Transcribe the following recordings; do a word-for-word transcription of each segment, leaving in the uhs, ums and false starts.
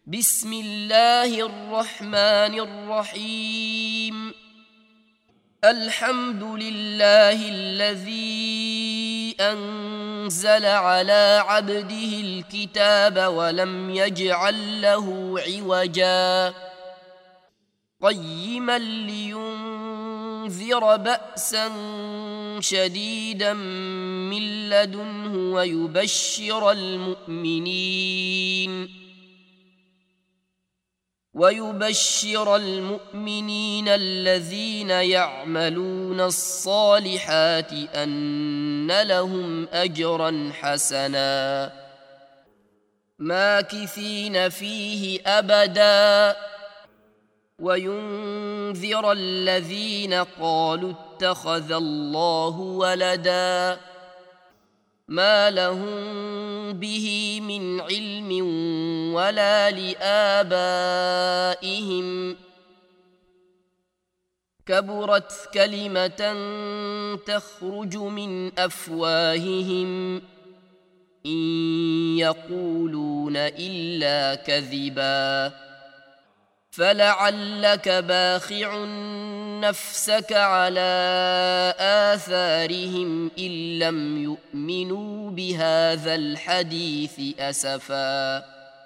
بسم الله الرحمن الرحيم. الحمد لله الذي أنزل على عبده الكتاب ولم يجعل له عوجا قيما لينذر بأسا شديدا من لدنه ويبشر المؤمنين ويبشر المؤمنين الذين يعملون الصالحات أن لهم أجرا حسنا ماكثين فيه أبدا وينذر الذين قالوا اتخذ الله ولدا ما لهم به من علم ولا لآبائهم كبرت كلمة تخرج من أفواههم إن يقولون إلا كذبا فلعلك باخع نفسك على آثارهم إن لم يؤمنوا بهذا الحديث أسفا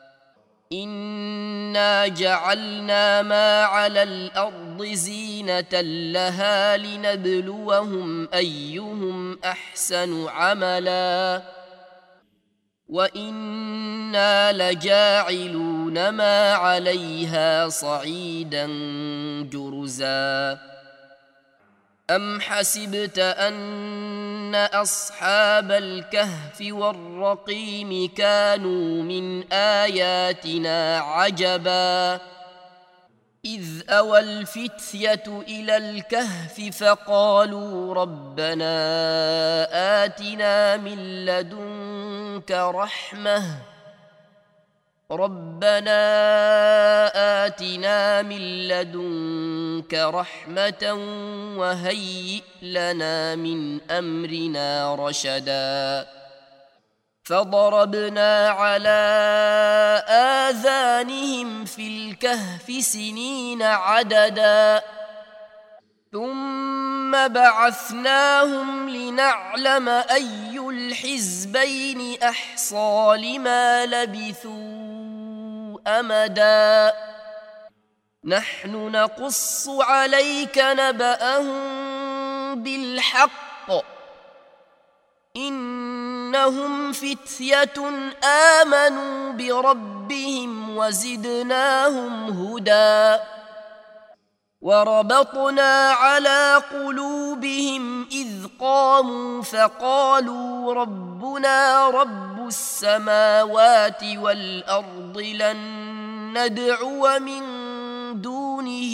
إنا جعلنا ما على الأرض زينة لها لنبلوهم أيهم أحسن عملا وإنا لجاعلون ما عليها صعيدا جرزا أم حسبت أن أصحاب الكهف والرقيم كانوا من آياتنا عجبا إذ أوى الفتية إلى الكهف فقالوا ربنا آتنا من لدنك رحمة ربنا آتنا من لدنك رحمة وهيئ لنا من أمرنا رشدا فضربنا على آذانهم في الكهف سنين عددا ثم بعثناهم لنعلم أي الحزبين أحصى لما لبثوا أمدا نحن نقص عليك نبأهم بالحق إنهم فتية آمنوا بربهم وزدناهم هدى وربطنا على قلوبهم إذ قاموا فقالوا ربنا رب السماوات والأرض لن ندعو من دونه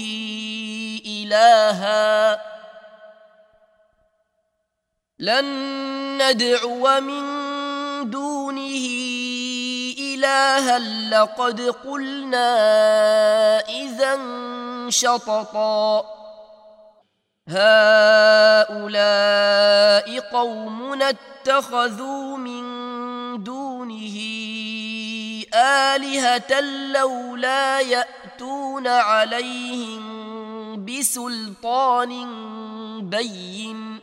إلها لن ندعو من دونه إلها لقد قلنا إذا شططا هؤلاء قومنا اتخذوا من دونه آلهة لولا يأتون عليهم بسلطان بين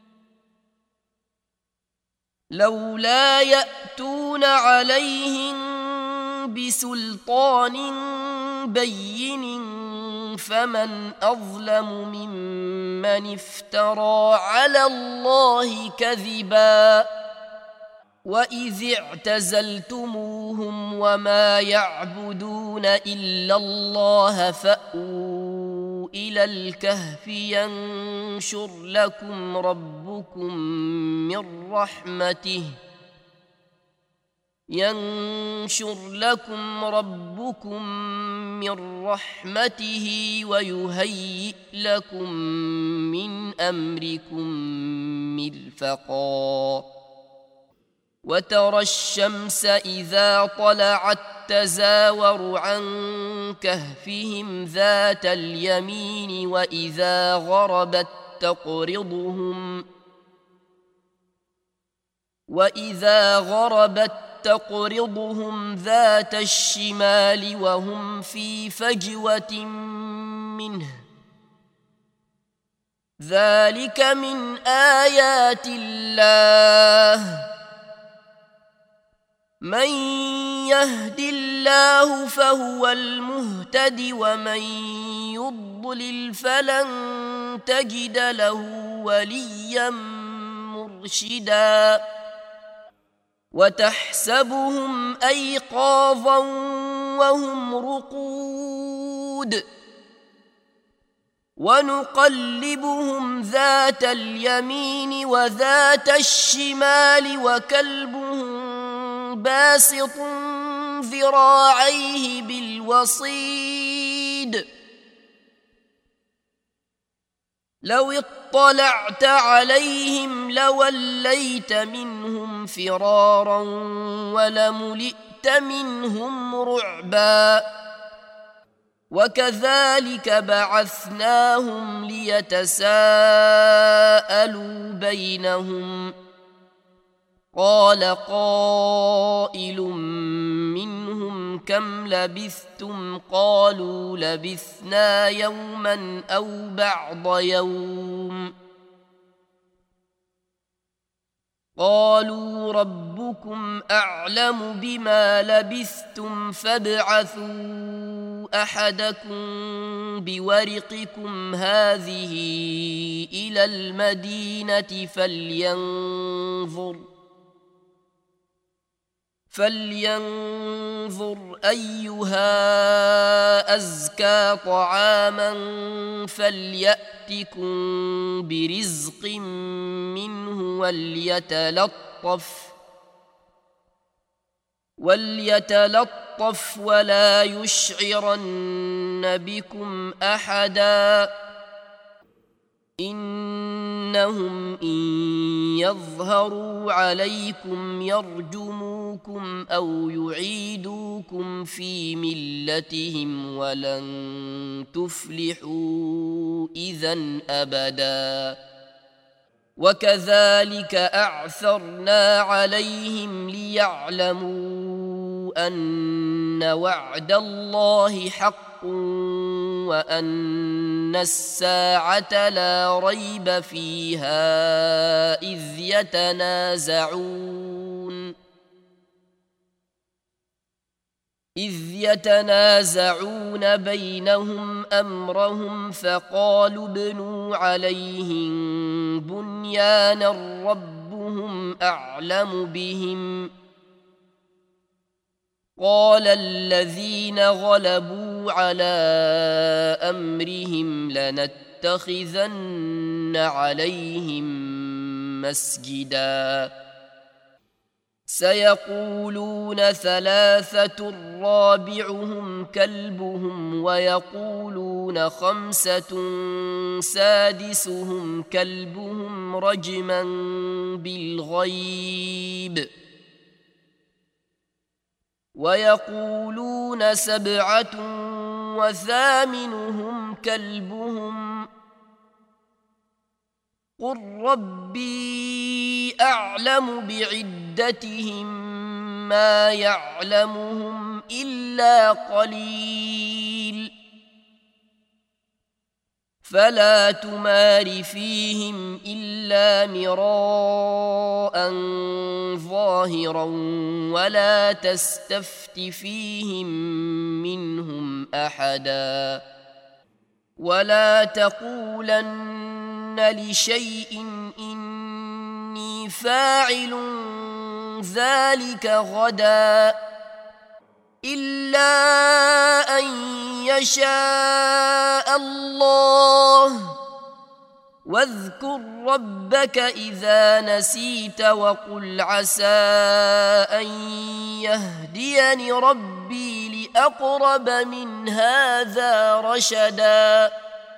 لولا يأتون عليهم بسلطان بين فمن أظلم ممن افترى على الله كذبا وإذ اعتزلتموهم وما يعبدون إلا الله فأووا إلى الكهف ينشر لكم ربكم من رحمته ينشر لكم ربكم من رحمته ويهيئ لكم من أمركم مرفقا وترى الشمس إذا طلعت تزاور عن كهفهم ذات اليمين وإذا غربت تقرضهم وإذا غربت تقرضهم ذات الشمال وهم في فجوة منه ذلك من آيات الله من يهد الله فهو المهتد ومن يضلل فلن تجد له وليا مرشدا وتحسبهم أيقاظا وهم رقود ونقلبهم ذات اليمين وذات الشمال وكلبهم باسط ذراعيه بالوصيد لو اطلعت عليهم لوليت منهم فرارا ولملئت منهم رعبا وكذلك بعثناهم ليتساءلوا بينهم قال قائل منهم كم لبثتم قالوا لبثنا يوما أو بعض يوم قالوا ربكم أعلم بما لبثتم فابعثوا أحدكم بورقكم هذه إلى المدينة فلينظر فلينظر أيها أزكى طعاما فليأتكم برزق منه وليتلطف وليتلطف ولا يشعرن بكم أحدا إنهم إن يظهروا عليكم يرجموكم أو يعيدوكم في ملتهم ولن تفلحوا إذن أبدا وكذلك أعثرنا عليهم ليعلموا أن وعد الله حق وأن الساعة لا ريب فيها إذ يتنازعون إذ يتنازعون بينهم أمرهم فقالوا ابنوا عليهم بنيانا ربهم أعلم بهم قال الذين غلبوا على أمرهم لنتخذن عليهم مسجدا سيقولون ثلاثة رابعهم كلبهم ويقولون خمسة سادسهم كلبهم رجما بالغيب ويقولون سبعة وثامنهم كلبهم قل ربي أعلم بعدتهم ما يعلمهم إلا قليل فلا تمار فيهم إلا مراء ظاهرا ولا تستفت فيهم منهم أحدا ولا تقولن لشيء إني فاعل ذلك غدا إلا أن يشاء الله واذكر ربك إذا نسيت وقل عسى أن يهديني ربي لأقرب من هذا رشدا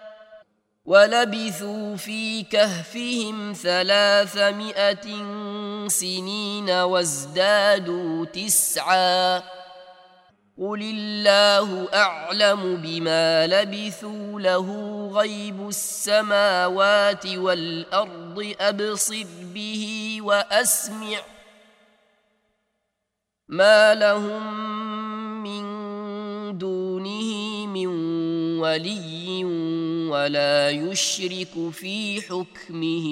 ولبثوا في كهفهم ثلاثمائة سنين وازدادوا تسعا قل الله أعلم بما لبثوا له غيب السماوات والأرض أبصر به وأسمع ما لهم من دونه من ولي ولا يشرك في حكمه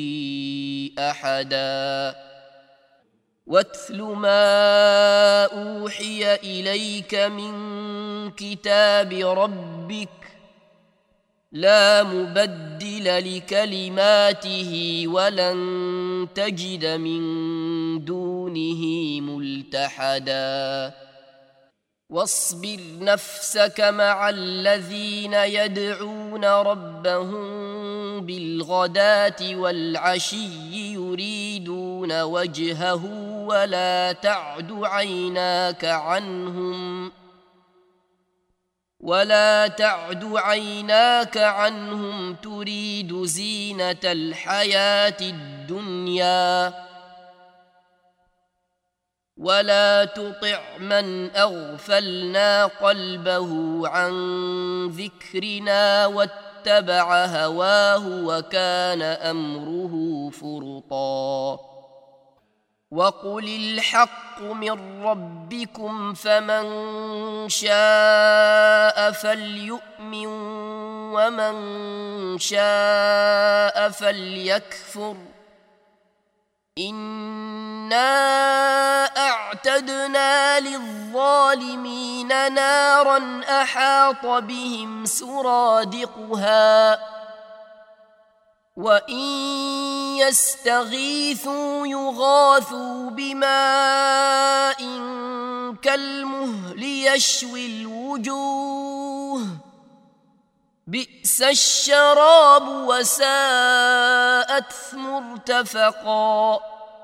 أحدا واتل ما أوحي إليك من كتاب ربك لا مبدل لكلماته ولن تجد من دونه ملتحدا واصبر نفسك مع الذين يدعون ربهم بالغداة والعشي يريدون وجهه ولا تعد عيناك عنهم ولا تعد عيناك عنهم تريد زينة الحياة الدنيا ولا تطع من أغفلنا قلبه عن ذكرنا واتبع هواه وكان أمره فرطا وقل الحق من ربكم فمن شاء فليؤمن ومن شاء فليكفر إنا أعتدنا للظالمين نارا أحاط بهم سرادقها وإن يستغيثوا يغاثوا بماء كالمهل يشوي الوجوه بئس الشراب وساءت مرتفقا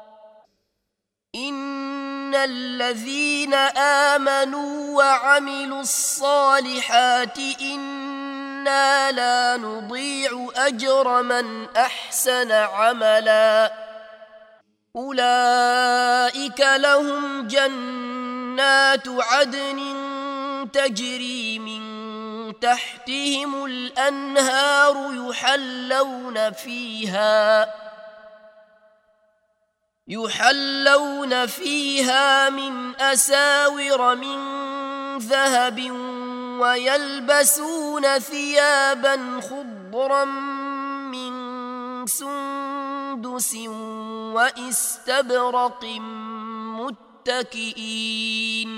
إن الذين آمنوا وعملوا الصالحات إنا لا نضيع أجر من أحسن عملا أولئك لهم جنات عدن تجري من تحتهم الأنهار يحلون فيها يحلون فيها من أساور من ذهب ويلبسون ثيابا خضرا من سندس واستبرق متكئين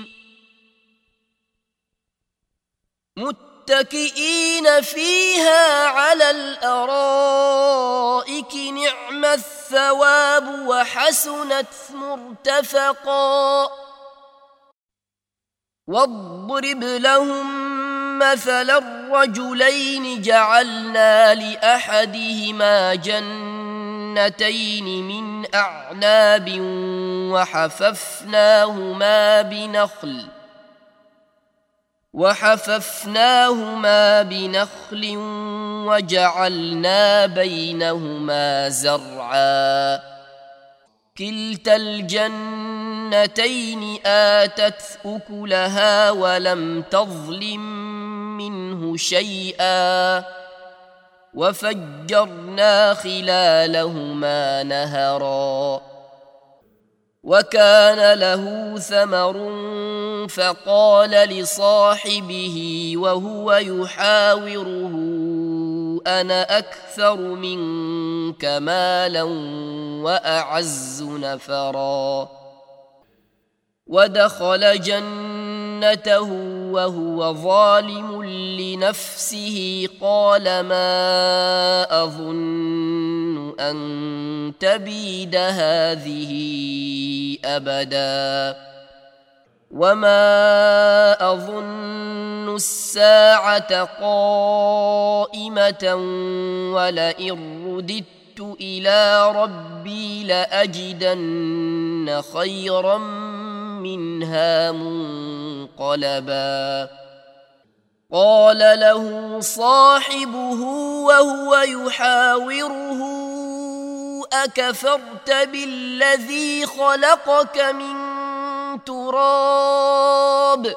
متكئين فيها على الأرائك نعم الثواب وحسنت مرتفقا واضرب لهم مثلا الرجلين جعلنا لأحدهما جنتين من أعناب وحففناهما بنخل وحففناهما بنخل وجعلنا بينهما زرعا كلتا الجنتين آتت أكلها ولم تظلم منه شيئا وفجرنا خلالهما نهرا وكان له ثمر فقال لصاحبه وهو يحاوره أنا أكثر منك مالا وأعز نفرا ودخل جنته وهو ظالم لنفسه قال ما أظن أن تبيد هذه أبدا وما أظن الساعة قائمة ولئن رددت إلى ربي لأجدن خيرا منها منقلبا قال له صاحبه وهو يحاوره أكفرت بالذي خلقك من تراب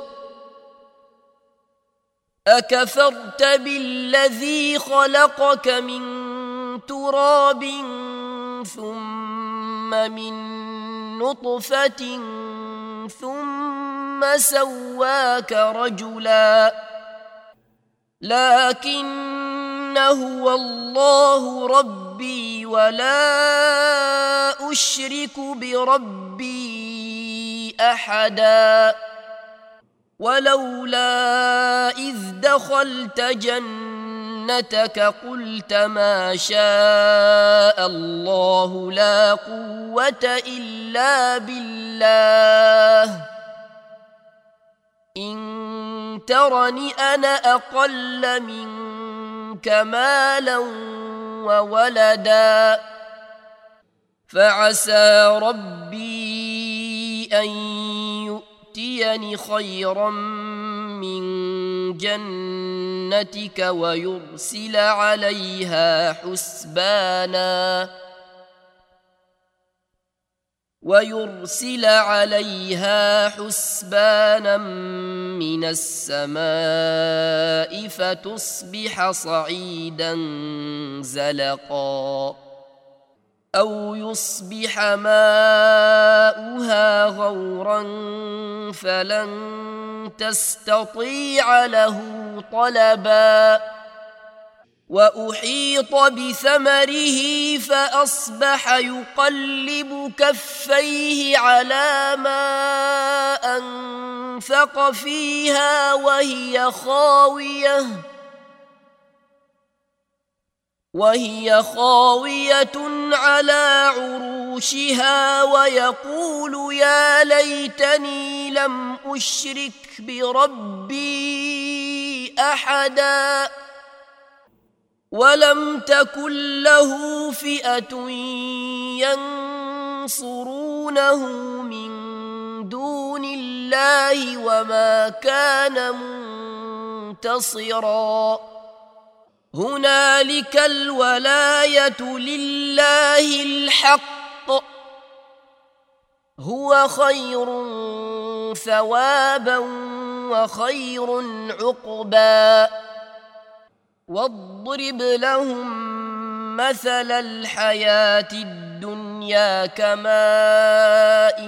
أكفرت بالذي خلقك من تراب ثم من نطفة ثم سواك رجلا لكن هو الله ربي ولا أشرك بربي أحدا ولولا إذ دخلت جنتك قلت ما شاء الله لا قوة إلا بالله إن ترني أنا أقل منك مالا وولدا فعسى ربي أن يؤتيني خيرا من جنتك ويرسل عليها حسبانا ويرسل عليها حسبانا من السماء فتصبح صعيدا زلقا أو يصبح ماؤها غورا فلن تستطيع له طلبا وأحيط بثمره فأصبح يقلب كفيه على ما أنفق فيها وهي خاوية وهي خاوية على عروشها ويقول يا ليتني لم أشرك بربي أحدا ولم تكن له فئة ينصرونه من دون الله وما كان منتصرا هنالك الولاية لله الحق هو خير ثوابا وخير عقبا واضرب لهم مثل الحياة الدنيا كماء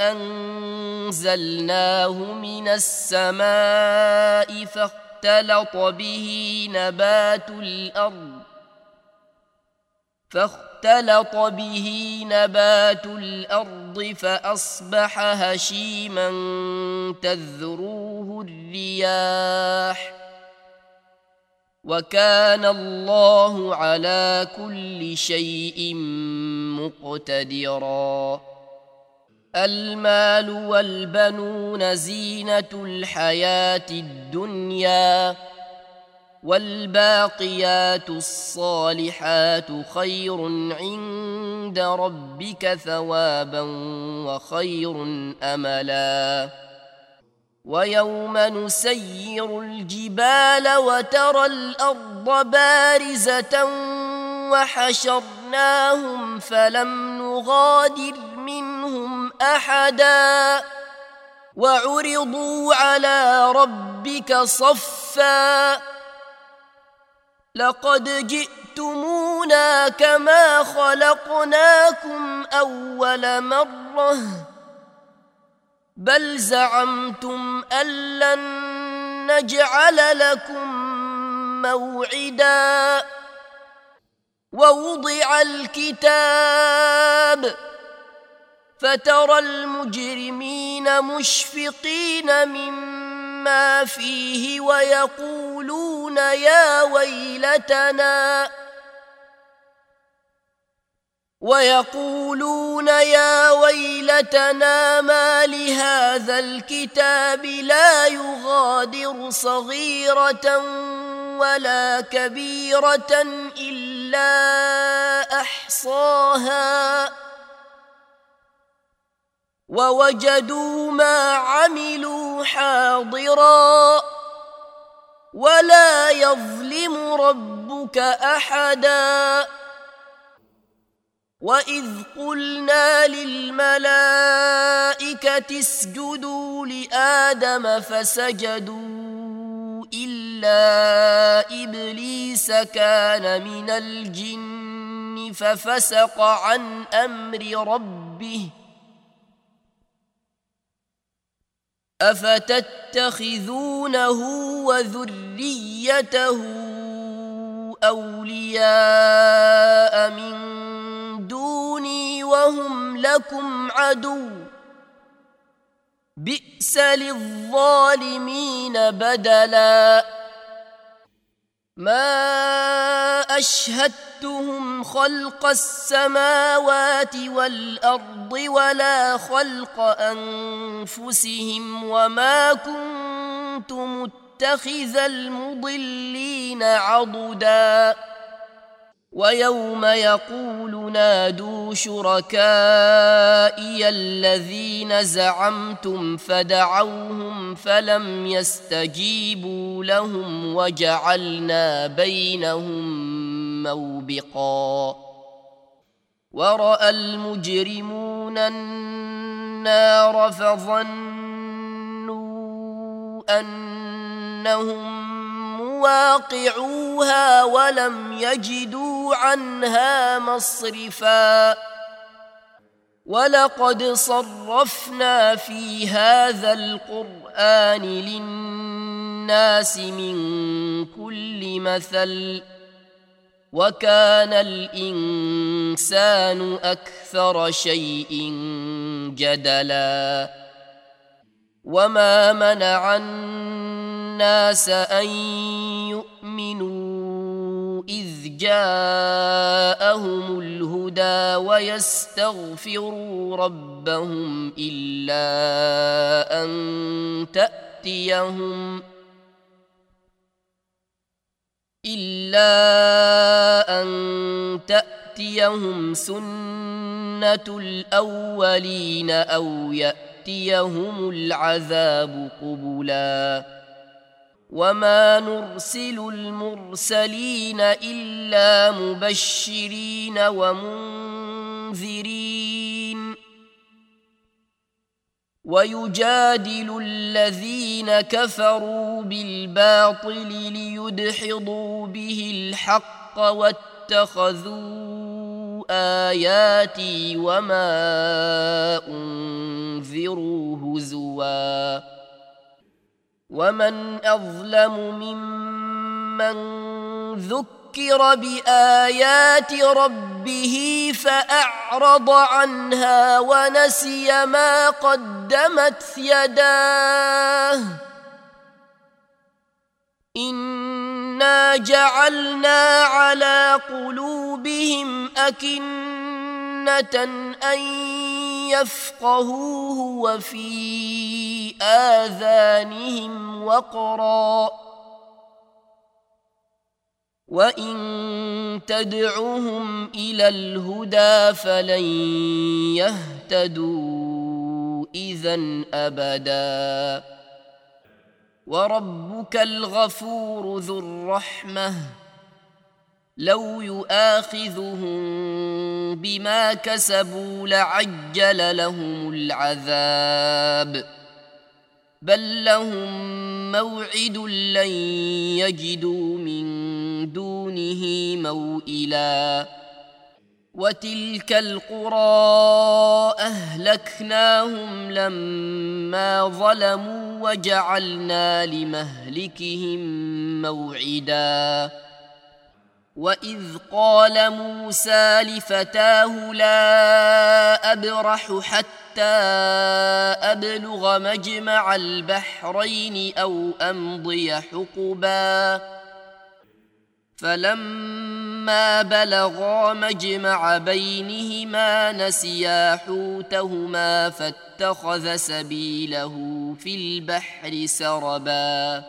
أنزلناه من السماء فاختلط به نبات الأرض فاختلط به نبات الأرض فأصبح هشيما تذروه الرياح وكان الله على كل شيء مقتدرا المال والبنون زينة الحياة الدنيا والباقيات الصالحات خير عند ربك ثوابا وخير أملا ويوم نسير الجبال وترى الأرض بارزة وحشرناهم فلم نغادر منهم أحدا وعرضوا على ربك صفا لقد جئتمونا كما خلقناكم أول مرة بل زعمتم أن لن نجعل لكم موعدا ووضع الكتاب فترى المجرمين مشفقين مما فيه ويقولون يا ويلتنا ويقولون يا ويلتنا ما لهذا الكتاب لا يغادر صغيرة ولا كبيرة إلا أحصاها ووجدوا ما عملوا حاضرا ولا يظلم ربك أحدا وإذ قلنا للملائكة اسجدوا لآدم فسجدوا إلا إبليس كان من الجن ففسق عن أمر ربه أفتتخذونه وذريته أولياء من دوني وهم لكم عدو بئس للظالمين بدلا ما أشهدتهم خلق السماوات والأرض ولا خلق أنفسهم وما كنت متخذ المضلين عضدا ويوم يقول نادوا شركائي الذين زعمتم فدعوهم فلم يستجيبوا لهم وجعلنا بينهم موبقا ورأى المجرمون النار فظنوا أنهم مواقعوها ولم يجدوا عنها مصرفا ولقد صرفنا في هذا القرآن للناس من كل مثل وكان الإنسان أكثر شيء جدلا وما منع الناس أن يؤمنوا إذ جاءهم الهدى ويستغفروا ربهم إلا أن تأتيهم إلا أن تأتيهم سنة الأولين أو يأتيهم العذاب قبلا وما نرسل المرسلين إلا مبشرين ومنذرين ويجادل الذين كفروا بالباطل ليدحضوا به الحق واتخذوا آياتي وما أنذروا هزوا ومن أظلم ممن ذكر بآيات ربه فأعرض عنها ونسي ما قدمت يداه إنا جعلنا على قلوبهم أكنة أن يفقهوه وفي آذانهم وقرا وإن تدعهم إلى الهدى فلن يهتدوا إذن أبدا وربك الغفور ذو الرحمة لو يؤاخذهم بما كسبوا لعجل لهم العذاب بل لهم موعد لن يجدوا من دونه موئلا وتلك القرى أهلكناهم لما ظلموا وجعلنا لمهلكهم موعدا وإذ قال موسى لفتاه لا أبرح حتى أبلغ مجمع البحرين أو أمضي حقبا فلما بلغا مجمع بينهما نسيا حوتهما فاتخذ سبيله في البحر سربا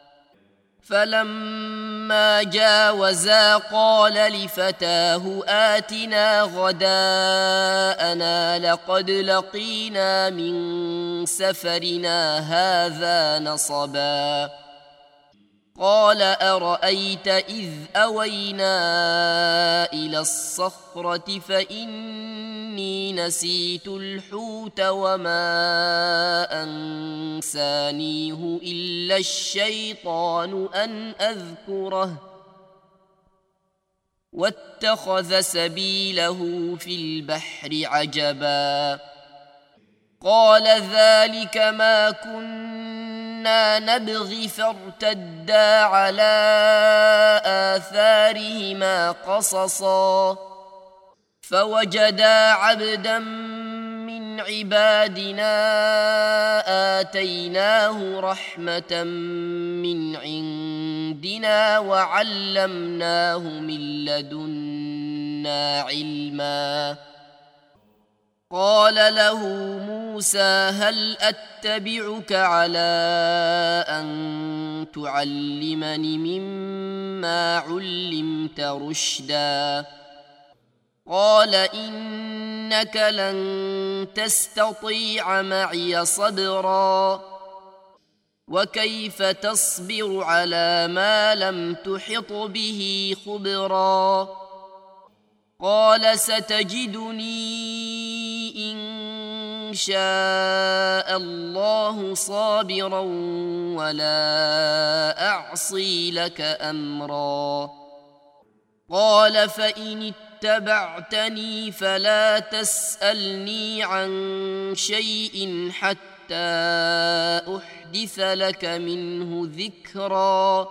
فلما جاوزا قال لفتاه آتنا غداءنا لقد لقينا من سفرنا هذا نصبا قال أرأيت إذ أوينا إلى الصخرة فإني نسيت الحوت وما أنسانيه إلا الشيطان أن أذكره واتخذ سبيله في البحر عجبا قال ذلك ما كنا نبغي فارتدا على آثارهما قصصا فوجدا عبدا من عبادنا آتيناه رحمة من عندنا وعلمناه من لدنا علما. قال له موسى هل أتبعك على أن تعلمني مما علمت رشدا؟ قال إنك لن تستطيع معي صبرا وكيف تصبر على ما لم تحط به خبرا؟ قال ستجدني إن شاء الله صابرا ولا أعصي لك أمرا. قال فإن اتبعتني فلا تسألني عن شيء حتى أحدث لك منه ذكرا.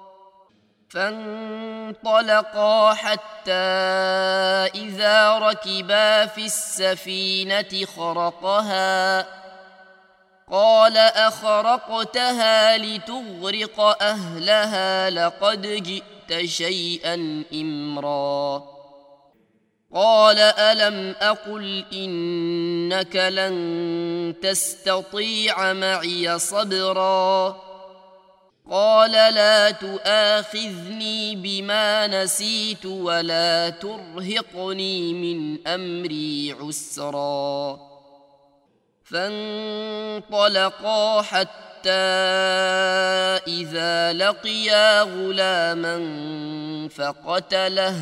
فانطلقا حتى إذا ركبا في السفينة خرقها قال أخرقتها لتغرق أهلها لقد جئت شيئا إمرا. قال ألم أقل إنك لن تستطيع معي صبرا؟ قال لا تؤاخذني بما نسيت ولا ترهقني من أمري عسرا. فانطلقا حتى إذا لقيا غلاما فقتله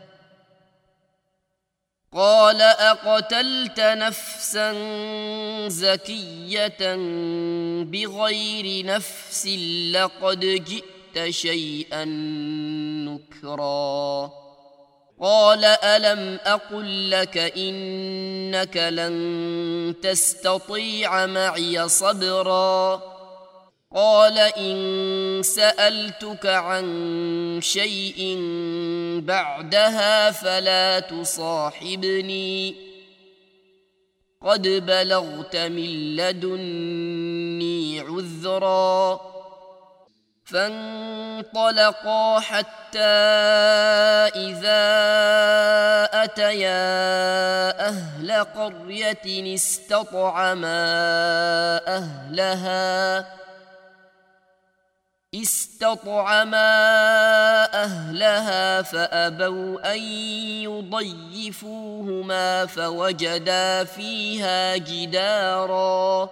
قال أقتلت نفسا زكية بغير نفس لقد جئت شيئا نكرا. قال ألم أقل لك إنك لن تستطيع معي صبرا؟ قال إن سألتك عن شيء بعدها فلا تصاحبني قد بلغت من لدني عذرا. فانطلقا حتى إذا أتيا أهل قرية استطعما أهلها استطعما أهلها فأبوا أن يضيفوهما فوجدا فيها جدارا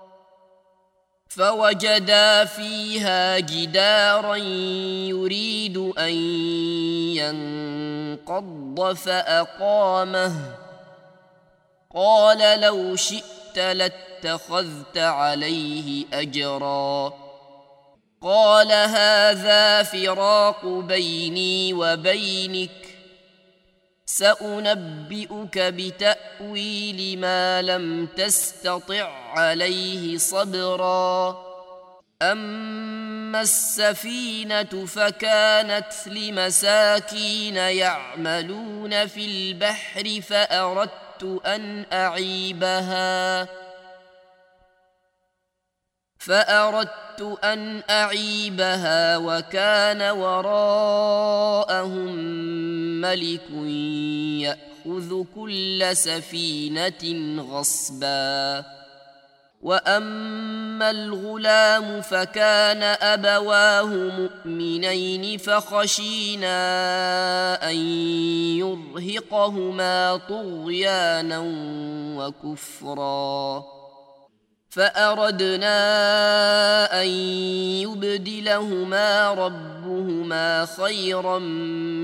فوجدا فيها جدارا يريد أن ينقض فأقامه. قال لو شئت لاتخذت عليه أجرا. قال هذا فراق بيني وبينك سأنبئك بتأويل ما لم تستطع عليه صبرا. أما السفينة فكانت لمساكين يعملون في البحر فأردت أن أعيبها فأردت أن أعيبها وكان وراءهم ملك يأخذ كل سفينة غصبا. وأما الغلام فكان أبواه مؤمنين فخشينا أن يرهقهما طغيانا وكفرا. فأردنا أن يبدلهما ربهما خيرا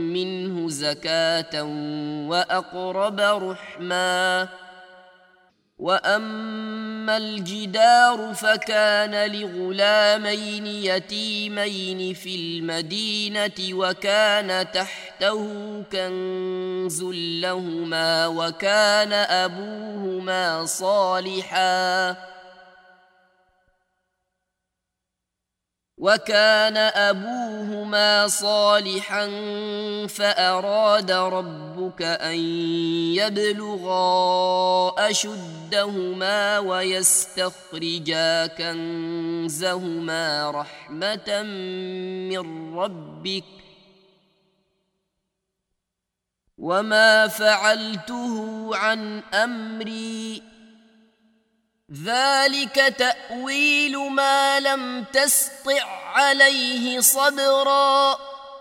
منه زكاة وأقرب رحما. وأما الجدار فكان لغلامين يتيمين في المدينة وكان تحته كنز لهما وكان أبوهما صالحا وكان أبوهما صالحا فأراد ربك أن يبلغا أشدهما ويستخرجا كنزهما رحمة من ربك وما فعلته عن أمري ذلك تأويل ما لم تسطع عليه صبرا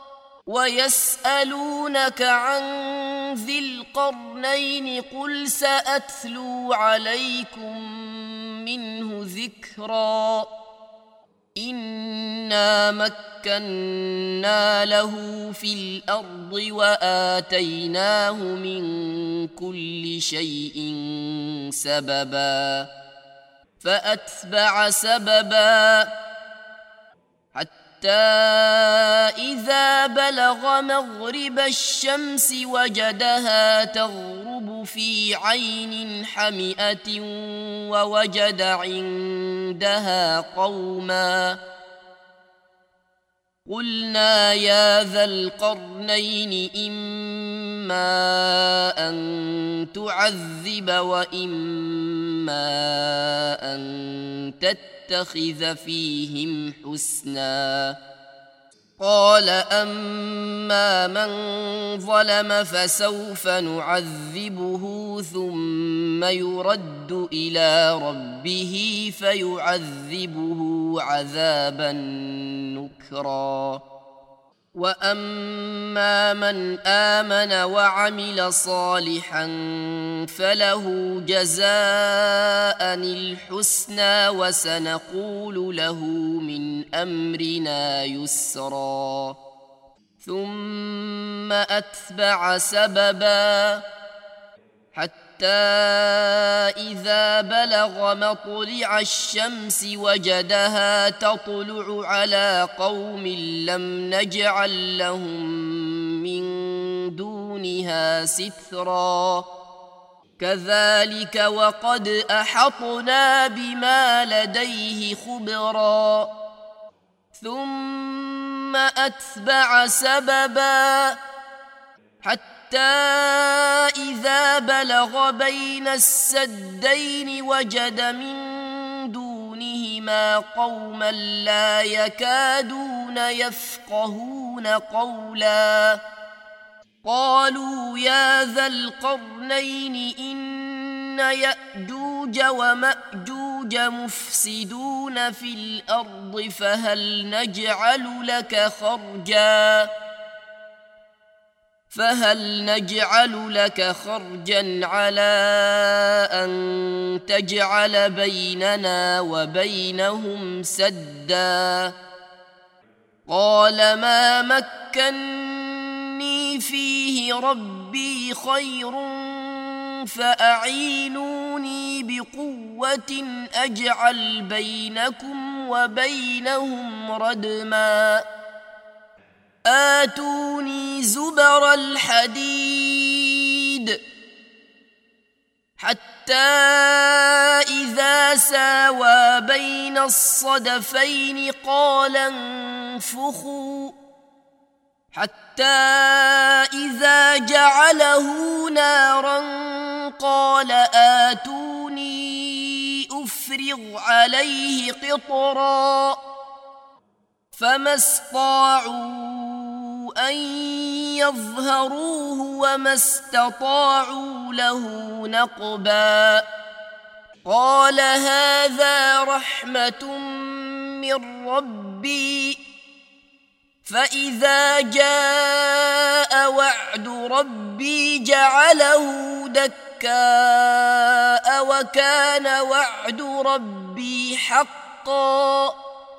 ويسألونك عن ذي القرنين قل سأتلو عليكم منه ذكرا إنا مكنا له في الأرض وآتيناه من كل شيء سببا فأتبع سببا حتى إذا بلغ مغرب الشمس وجدها تغرب في عين حمئة ووجد عندها قوما قلنا يا ذا القرنين إما أن تعذب وإما أن تتخذ فيهم حسنا قال أما من ظلم فسوف نعذبه ثم يرد إلى ربه فيعذبه عذابا نكرا وأما من آمن وعمل صالحا فله جزاء الحسنى وسنقول له من أمرنا يسرا ثم أتبع سببا حتى إذا بلغ مطلع الشمس وجدها تطلع على قوم لم نجعل لهم من دونها سترا كذلك وقد أحطنا بما لديه خبرا ثم أتبع سببا حتى حتى إذا بلغ بين السدين وجد من دونهما قوما لا يكادون يفقهون قولا قالوا يا ذا القرنين إن يأجوج ومأجوج مفسدون في الأرض فهل نجعل لك خرجا فهل نجعل لك خرجا على أن تجعل بيننا وبينهم سدا قال ما مكني فيه ربي خير فأعينوني بقوة أجعل بينكم وبينهم ردما آتوني زبر الحديد حتى إذا ساوى بين الصدفين قال انفخوا حتى إذا جعله نارا قال آتوني أفرغ عليه قطرا فما استطاعوا أن يظهروه وما استطاعوا له نقبا قال هذا رحمة من ربي فإذا جاء وعد ربي جعله دكاء وكان وعد ربي حقا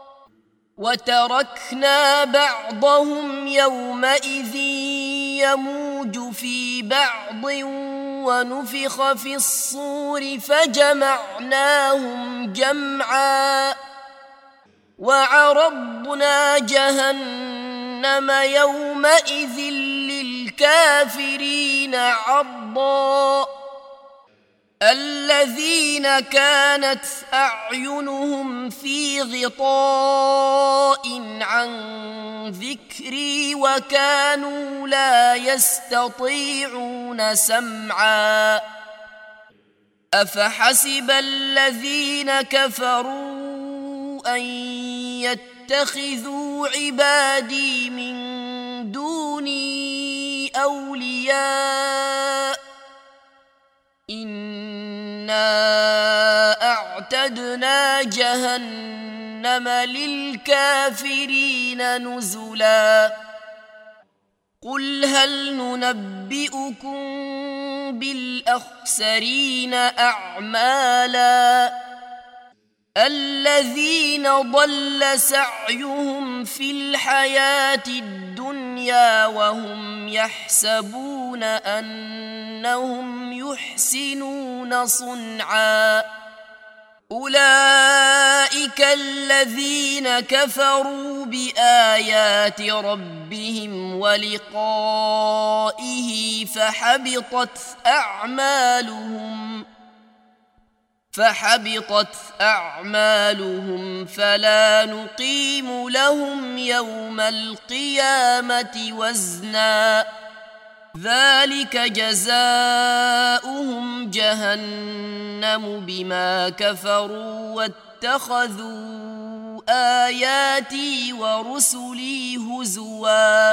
وتركنا بعضهم يومئذ يموج في بعض ونفخ في الصور فجمعناهم جمعا وعرضنا جهنم يومئذ للكافرين عرضا الذين كانت أعينهم في غطاء عن ذكري وكانوا لا يستطيعون سمعا أفحسب الذين كفروا أن يتخذوا عبادي من دوني أولياء إنا أعتدنا جهنم للكافرين نزلا قل هل ننبئكم بالأخسرين أعمالا الذين ضل سعيهم في الحياة الدنيا وهم يحسبون أنهم يحسنون صنعا أولئك الذين كفروا بآيات ربهم ولقائه فحبطت أعمالهم فحبطت أعمالهم فلا نقيم لهم يوم القيامة وزنا ذلك جزاؤهم جهنم بما كفروا واتخذوا آياتي ورسلي هزوا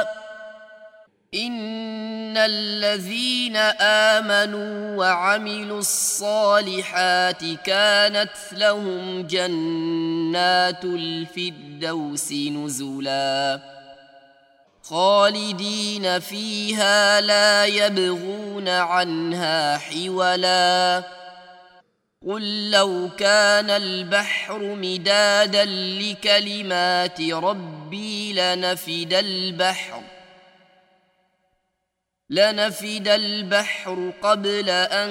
إن الذين آمنوا وعملوا الصالحات كانت لهم جنات الفردوس نزلا خالدين فيها لا يبغون عنها حولا قل لو كان البحر مدادا لكلمات ربي لنفد البحر لنفد البحر قبل أن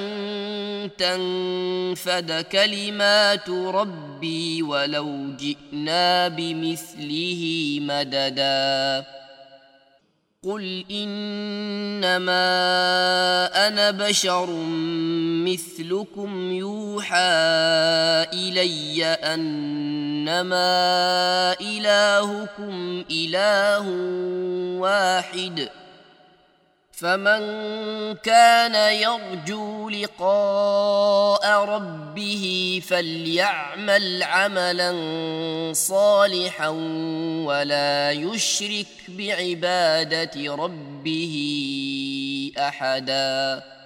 تنفد كلمات ربي ولو جئنا بمثله مددا قل إنما أنا بشر مثلكم يوحى إلي أنما إلهكم إله واحد فمن كان يرجو لقاء ربه فليعمل عملا صالحا ولا يشرك بعبادة ربه أحدا.